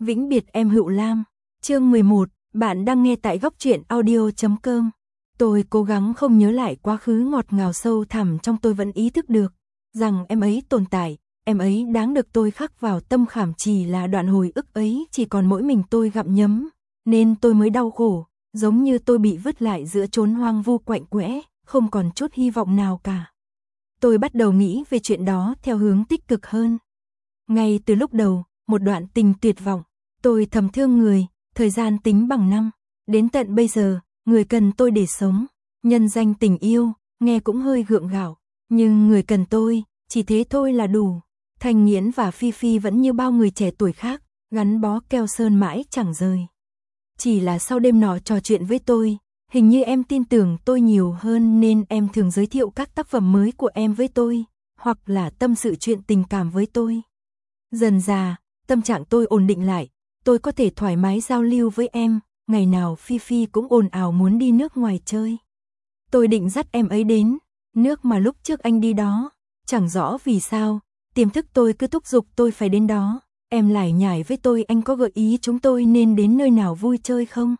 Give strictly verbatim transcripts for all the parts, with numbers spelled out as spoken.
Vĩnh biệt em Hựu Lam. Chương mười một, bạn đang nghe tại góc truyện audio chấm com. Tôi cố gắng không nhớ lại quá khứ ngọt ngào sâu thẳm trong tôi vẫn ý thức được rằng em ấy tồn tại, em ấy đáng được tôi khắc vào tâm khảm, chỉ là đoạn hồi ức ấy chỉ còn mỗi mình tôi gặm nhấm, nên tôi mới đau khổ, giống như tôi bị vứt lại giữa chốn hoang vu quạnh quẽ, không còn chút hy vọng nào cả. Tôi bắt đầu nghĩ về chuyện đó theo hướng tích cực hơn. Ngay từ lúc đầu, một đoạn tình tuyệt vọng, tôi thầm thương người, thời gian tính bằng năm, đến tận bây giờ, người cần tôi để sống, nhân danh tình yêu, nghe cũng hơi gượng gạo, nhưng người cần tôi, chỉ thế thôi là đủ. Thanh Nghiễn và Phi Phi vẫn như bao người trẻ tuổi khác, gắn bó keo sơn mãi chẳng rời. Chỉ là sau đêm nọ trò chuyện với tôi, hình như em tin tưởng tôi nhiều hơn nên em thường giới thiệu các tác phẩm mới của em với tôi, hoặc là tâm sự chuyện tình cảm với tôi. Dần dà, tâm trạng tôi ổn định lại, tôi có thể thoải mái giao lưu với em, ngày nào Phi Phi cũng ồn ào muốn đi nước ngoài chơi. Tôi định dắt em ấy đến, nước mà lúc trước anh đi đó, chẳng rõ vì sao, tiềm thức tôi cứ thúc giục tôi phải đến đó. Em lải nhải với tôi anh có gợi ý chúng tôi nên đến nơi nào vui chơi không?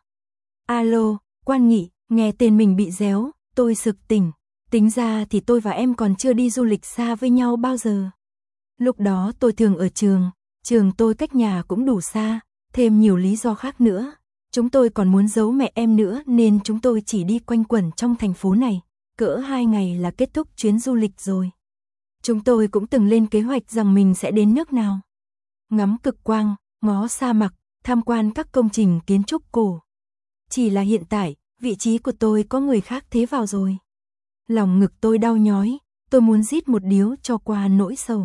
Alo, Quan Nghị, nghe tên mình bị réo, tôi sực tỉnh, tính ra thì tôi và em còn chưa đi du lịch xa với nhau bao giờ. Lúc đó tôi thường ở trường, trường tôi cách nhà cũng đủ xa, thêm nhiều lý do khác nữa. Chúng tôi còn muốn giấu mẹ em nữa nên chúng tôi chỉ đi quanh quẩn trong thành phố này, cỡ hai ngày là kết thúc chuyến du lịch rồi. Chúng tôi cũng từng lên kế hoạch rằng mình sẽ đến nước nào. Ngắm cực quang, ngó sa mạc, tham quan các công trình kiến trúc cổ. Chỉ là hiện tại, vị trí của tôi có người khác thế vào rồi. Lòng ngực tôi đau nhói, tôi muốn rít một điếu cho qua nỗi sầu.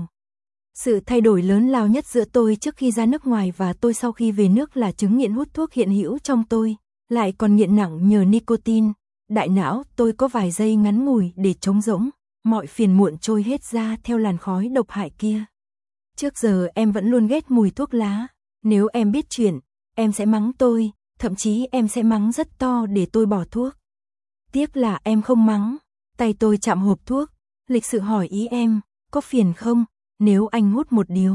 Sự thay đổi lớn lao nhất giữa tôi trước khi ra nước ngoài và tôi sau khi về nước là chứng nghiện hút thuốc hiện hữu trong tôi, lại còn nghiện nặng nhờ nicotine. Đại não tôi có vài giây ngắn ngủi để trống rỗng, mọi phiền muộn trôi hết ra theo làn khói độc hại kia. Trước giờ em vẫn luôn ghét mùi thuốc lá, nếu em biết chuyện, em sẽ mắng tôi, thậm chí em sẽ mắng rất to để tôi bỏ thuốc. Tiếc là em không mắng, tay tôi chạm hộp thuốc, lịch sự hỏi ý em, có phiền không, nếu anh hút một điếu.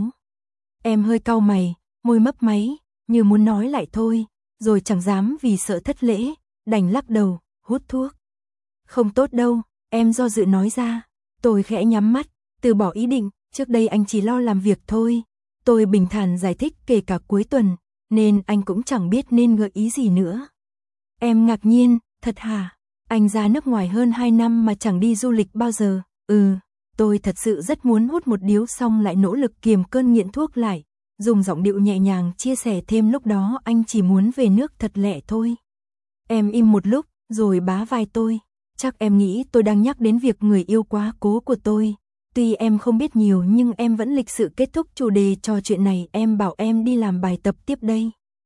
Em hơi cau mày, môi mấp máy, như muốn nói lại thôi, rồi chẳng dám vì sợ thất lễ, đành lắc đầu, hút thuốc. Không tốt đâu, em do dự nói ra, tôi khẽ nhắm mắt, từ bỏ ý định. Trước đây anh chỉ lo làm việc thôi, tôi bình thản giải thích kể cả cuối tuần, nên anh cũng chẳng biết nên gợi ý gì nữa. Em ngạc nhiên, thật hả? Anh ra nước ngoài hơn hai năm mà chẳng đi du lịch bao giờ. Ừ, tôi thật sự rất muốn hút một điếu xong lại nỗ lực kiềm cơn nghiện thuốc lại, dùng giọng điệu nhẹ nhàng chia sẻ thêm lúc đó anh chỉ muốn về nước thật lẹ thôi. Em im một lúc, rồi bá vai tôi, chắc em nghĩ tôi đang nhắc đến việc người yêu quá cố của tôi. Tuy em không biết nhiều nhưng em vẫn lịch sự kết thúc chủ đề trò chuyện này, em bảo em đi làm bài tập tiếp đây.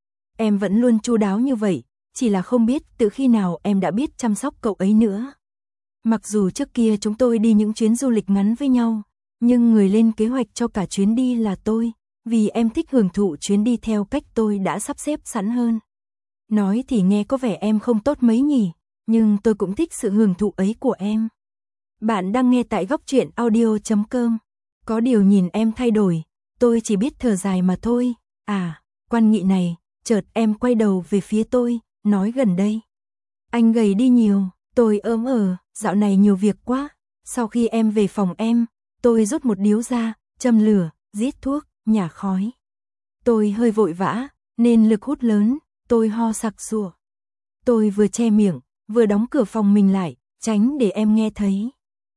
Em vẫn luôn chu đáo như vậy, chỉ là không biết từ khi nào em đã biết chăm sóc cậu ấy nữa. Mặc dù trước kia chúng tôi đi những chuyến du lịch ngắn với nhau, nhưng người lên kế hoạch cho cả chuyến đi là tôi, vì em thích hưởng thụ chuyến đi theo cách tôi đã sắp xếp sẵn hơn. Nói thì nghe có vẻ em không tốt mấy nhỉ, nhưng tôi cũng thích sự hưởng thụ ấy của em. Bạn đang nghe tại góc truyện audio chấm com. Có điều nhìn em thay đổi, tôi chỉ biết thở dài mà thôi. À, Quan Nghị này, chợt em quay đầu về phía tôi, nói gần đây. Anh gầy đi nhiều, tôi ớm ờ, dạo này nhiều việc quá. Sau khi em về phòng em, tôi rút một điếu ra, châm lửa, rít thuốc, nhả khói. Tôi hơi vội vã, nên lực hút lớn, tôi ho sặc sụa. Tôi vừa che miệng, vừa đóng cửa phòng mình lại, tránh để em nghe thấy.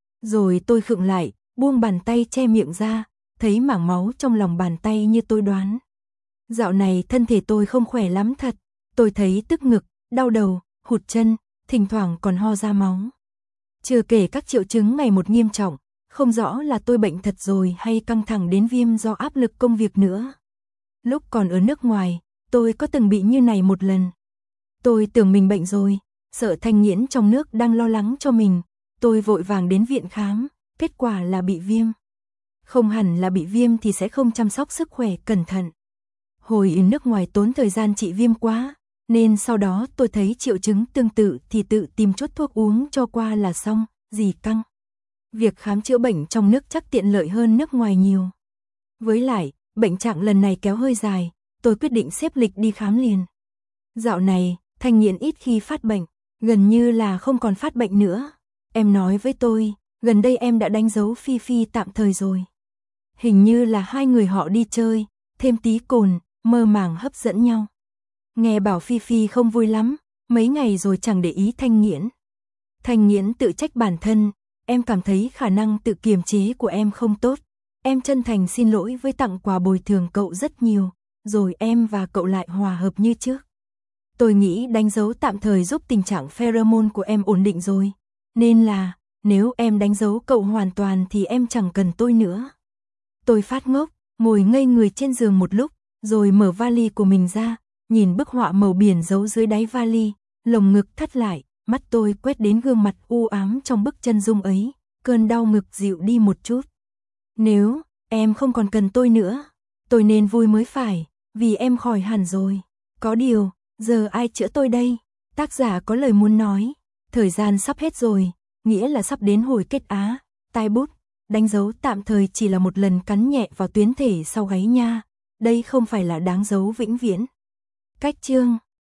Rồi tôi khựng lại, buông bàn tay che miệng ra, thấy mảng máu trong lòng bàn tay như tôi đoán. Dạo này thân thể tôi không khỏe lắm thật, tôi thấy tức ngực, đau đầu, hụt chân, thỉnh thoảng còn ho ra máu. Chưa kể các triệu chứng ngày một nghiêm trọng, không rõ là tôi bệnh thật rồi hay căng thẳng đến viêm do áp lực công việc nữa. Lúc còn ở nước ngoài, tôi có từng bị như này một lần. Tôi tưởng mình bệnh rồi, sợ Thanh Nghiễn trong nước đang lo lắng cho mình. Tôi vội vàng đến viện khám, kết quả là bị viêm. Không hẳn là bị viêm thì sẽ không chăm sóc sức khỏe cẩn thận. Hồi ở nước ngoài tốn thời gian trị viêm quá, nên sau đó tôi thấy triệu chứng tương tự thì tự tìm chút thuốc uống cho qua là xong, gì căng. Việc khám chữa bệnh trong nước chắc tiện lợi hơn nước ngoài nhiều. Với lại, bệnh trạng lần này kéo hơi dài, tôi quyết định xếp lịch đi khám liền. Dạo này, Thanh Nghiễn ít khi phát bệnh, gần như là không còn phát bệnh nữa. Em nói với tôi, gần đây em đã đánh dấu Phi Phi tạm thời rồi. Hình như là hai người họ đi chơi, thêm tí cồn, mơ màng hấp dẫn nhau. Nghe bảo Phi Phi không vui lắm, mấy ngày rồi chẳng để ý Thanh Nghiễn. Thanh Nghiễn tự trách bản thân, em cảm thấy khả năng tự kiềm chế của em không tốt. Em chân thành xin lỗi với tặng quà bồi thường cậu rất nhiều, rồi em và cậu lại hòa hợp như trước. Tôi nghĩ đánh dấu tạm thời giúp tình trạng pheromone của em ổn định rồi. Nên là, nếu em đánh dấu cậu hoàn toàn thì em chẳng cần tôi nữa. Tôi phát ngốc, ngồi ngây người trên giường một lúc, rồi mở vali của mình ra, nhìn bức họa màu biển giấu dưới đáy vali, lồng ngực thắt lại, mắt tôi quét đến gương mặt u ám trong bức chân dung ấy, cơn đau ngực dịu đi một chút. Nếu em không còn cần tôi nữa, tôi nên vui mới phải, vì em khỏi hẳn rồi. Có điều, giờ ai chữa tôi đây? Tác giả có lời muốn nói, thời gian sắp hết rồi, nghĩa là sắp đến hồi kết á. Tai bút, đánh dấu tạm thời chỉ là một lần cắn nhẹ vào tuyến thể sau gáy nha, đây không phải là đáng dấu vĩnh viễn. Cách chương